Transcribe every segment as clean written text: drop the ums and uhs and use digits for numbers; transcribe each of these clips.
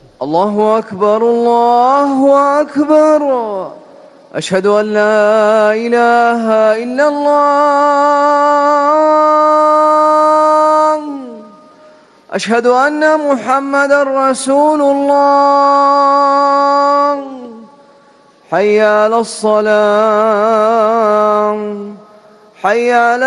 الله أكبر الله أكبر. أشهد أن لا إله إلا الله. أشهد أن محمدًا رسول الله. حي على الصلاة، حي على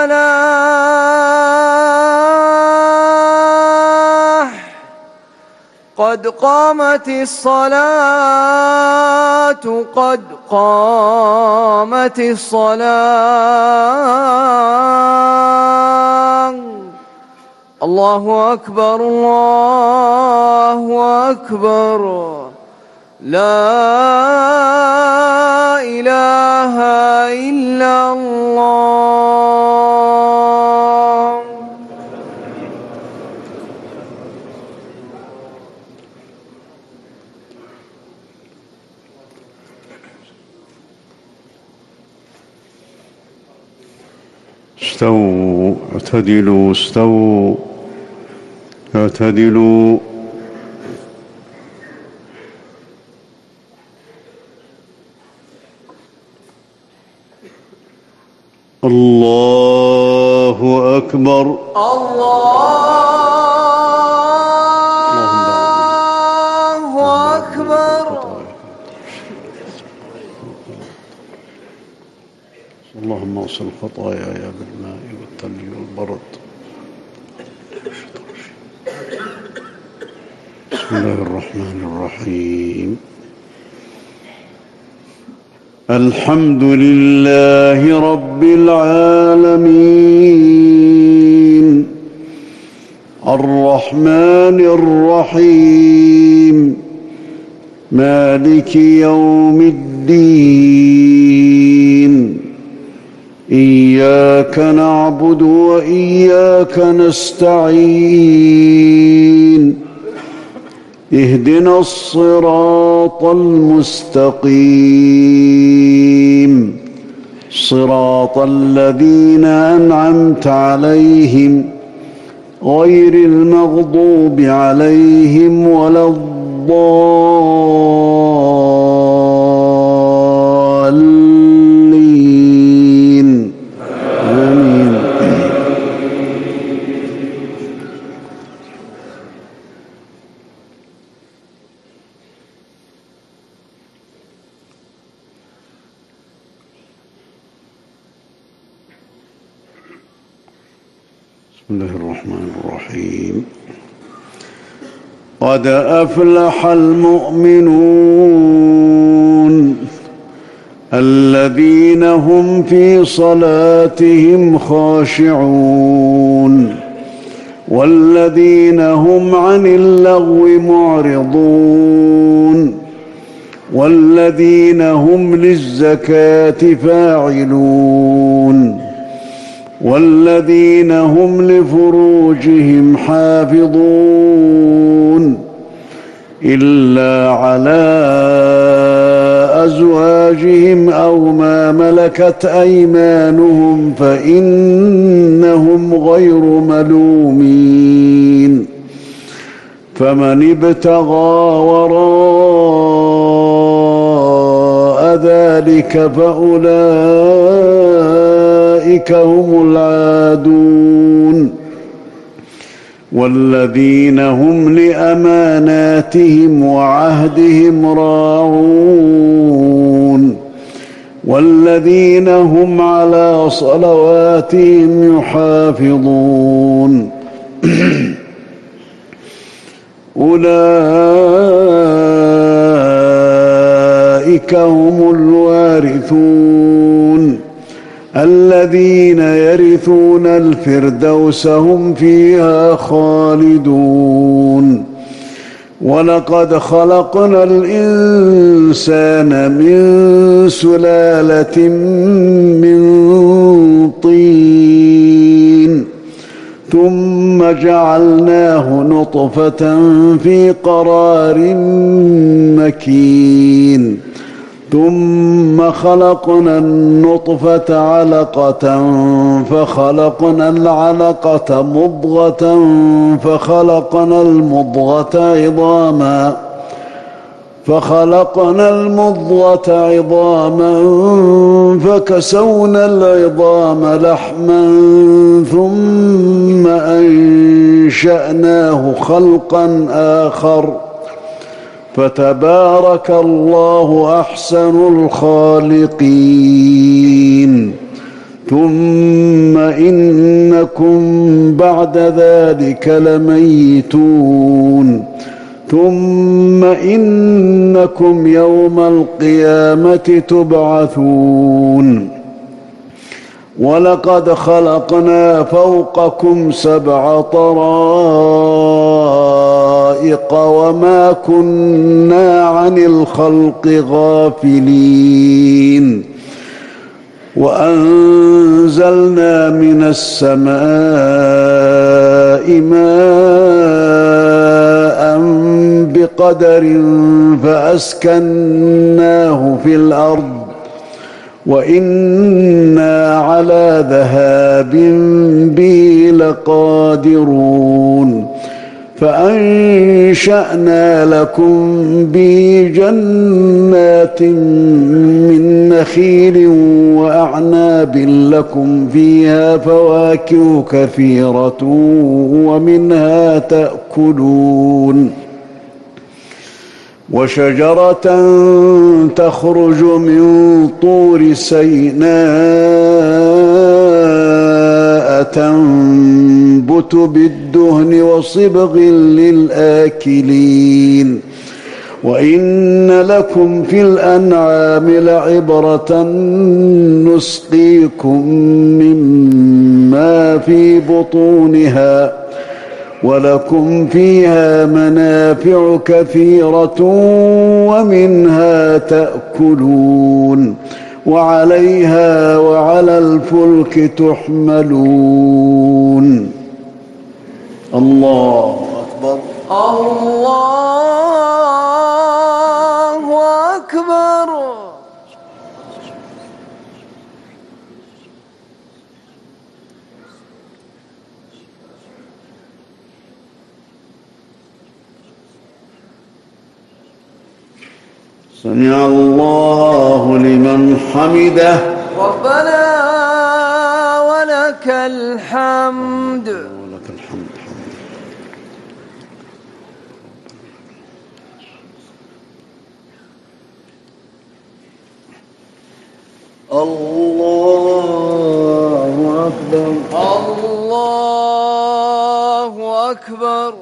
الفلاح. قد قامت الصلاة، قد قامت الصلاة. الله أكبر الله أكبر. لا إله إلا الله. استووا اعتدلوا، استووا اعتدلوا. الله أكبر الله أكبر. اللهم اغسل خطاياي بالماء والثلج والبرد. بسم الله الرحمن الرحيم. الحمد لله رب العالمين، الرحمن الرحيم، مالك يوم الدين. إياك نعبد وإياك نستعين. اهدنا الصراط المستقيم، صراط الذين أنعمت عليهم غير المغضوب عليهم ولا الضالين. آمين. بسم الله الرحمن الرحيم. قد أفلح المؤمنون الذين هم في صلاتهم خاشعون والذين هم عن اللغو معرضون والذين هم للزكاة فاعلون والذين هم لفروجهم حافظون إلا على أزواجهم أو ما ملكت أيمانهم فإنهم غير ملومين. فمن ابتغى وراء ذلك فأولئك هم العادون والذين هم لأماناتهم وعهدهم راعون والذين هم على صلواتهم يحافظون. أولئك هم الوارثون الذين يرثون الفردوس هم فيها خالدون. ولقد خلقنا الإنسان من سلالة من طين ثم جعلناه نطفة في قرار مكين ثم خلقنا النطفة علقة فخلقنا العلقة مضغة فخلقنا المضغة عظاما فكسونا العظام لحما ثم أنشأناه خلقا آخر فتبارك الله أحسن الخالقين. ثم إنكم بعد ذلك لميتون ثم إنكم يوم القيامة تبعثون. ولقد خلقنا فوقكم 7 طرائق وما كنا عن الخلق غافلين. وأنزلنا من السماء ماء بقدر فأسكناه في الأرض وإنا على ذهاب به لقادرون. فأنشأنا لكم به جنات من نخيل وأعناب لكم فيها فواكه كثيرة ومنها تأكلون. وشجرة تخرج من طور سيناء تنبت بالدهن وصبغ للآكلين. وإن لكم في الأنعام لعبرة نسقيكم مما في بطونها ولكم فيها منافع كثيرة ومنها تأكلون وعليها وعلى الفلك تحملون. الله أكبر. الله أكبر. سمع الله لمن حمده. ربنا ولك الحمد. ولك الحمد. الله أكبر. الله أكبر.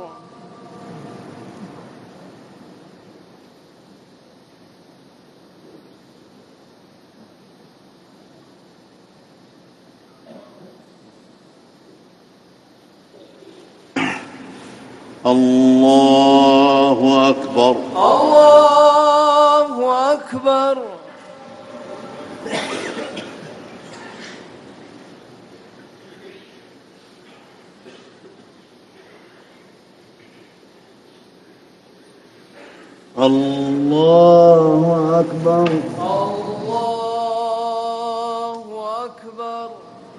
الله أكبر. الله أكبر. الله أكبر. الله أكبر.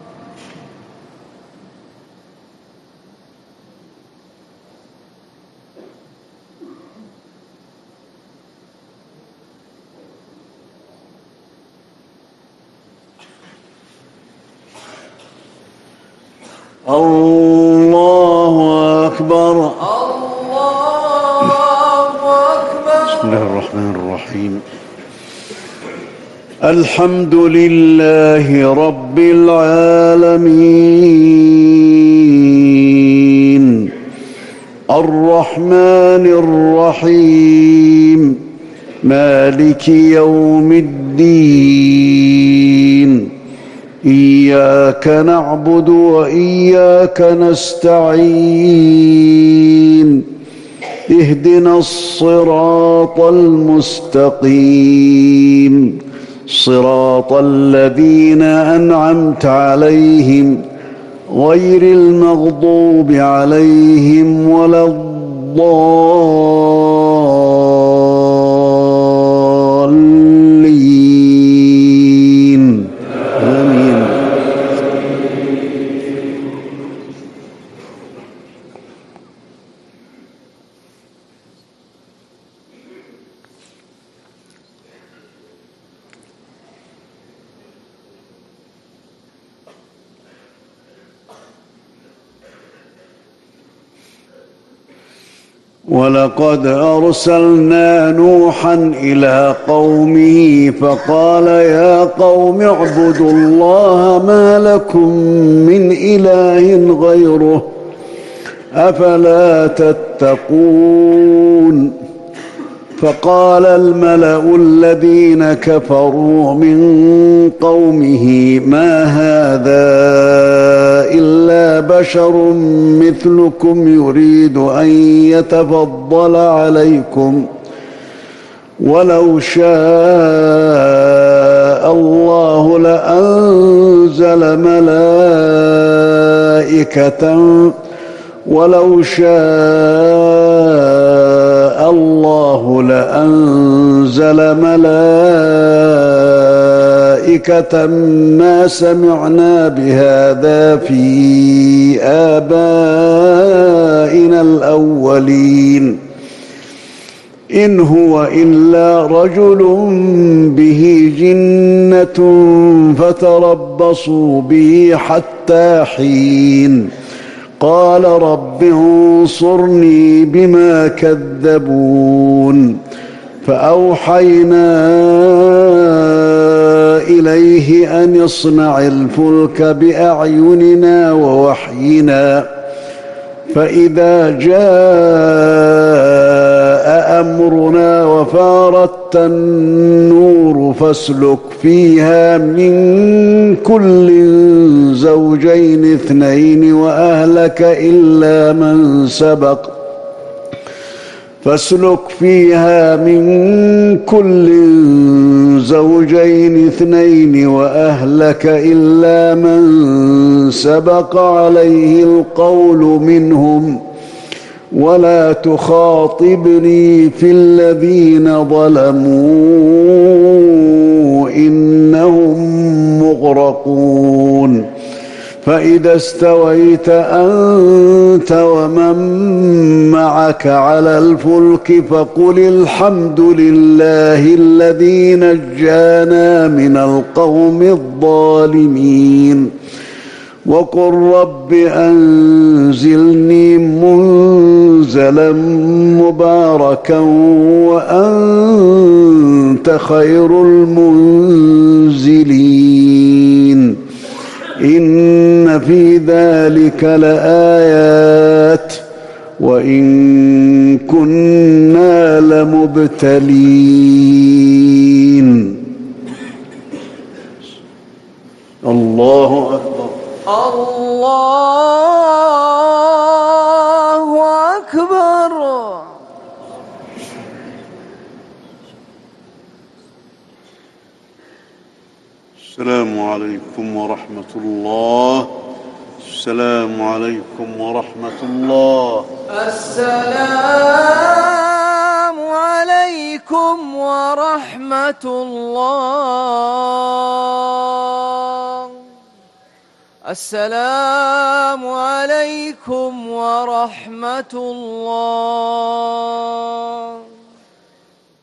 الله أكبر. الله أكبر. بسم الله الرحمن الرحيم. الحمد لله رب العالمين الرحمن الرحيم مالك يوم الدين. إياك نعبد وإياك نستعين. اهدنا الصراط المستقيم صراط الذين أنعمت عليهم غير المغضوب عليهم ولا الضالين. ولقد أرسلنا نوحا إلى قومه فقال يا قوم اعبدوا الله ما لكم من إله غيره أفلا تتقون فقال الملأ الذين كفروا من قومه ما هذا إلا بشر مثلكم يريد أن يتفضل عليكم ولو شاء الله لأنزل ملائكة ما سمعنا بهذا في آبائنا الأولين إن هو إلا رجل به جنة فتربصوا به حتى حين قال رب انصرني بما كذبون فأوحينا إليه أن اصنع الفلك بأعيننا ووحينا فإذا جاء أمرنا وفارت النور فاسلك فيها من كل زوجين اثنين وأهلك إلا من سبق عليه القول منهم ولا تخاطبني في الذين ظلموا إنهم مغرقون فإذا استويت أنت ومن معك على الفلك فقل الحمد لله الذي نجانا من القوم الظالمين وقل رب أنزلني منزلا مباركا وأنت خير المنزلين إن في ذلك لآيات وإن كنا لمبتلين. الله أكبر. الله أكبر. السلام عليكم ورحمة الله. السلام عليكم ورحمة الله. السلام عليكم ورحمة الله. السلام عليكم ورحمة الله.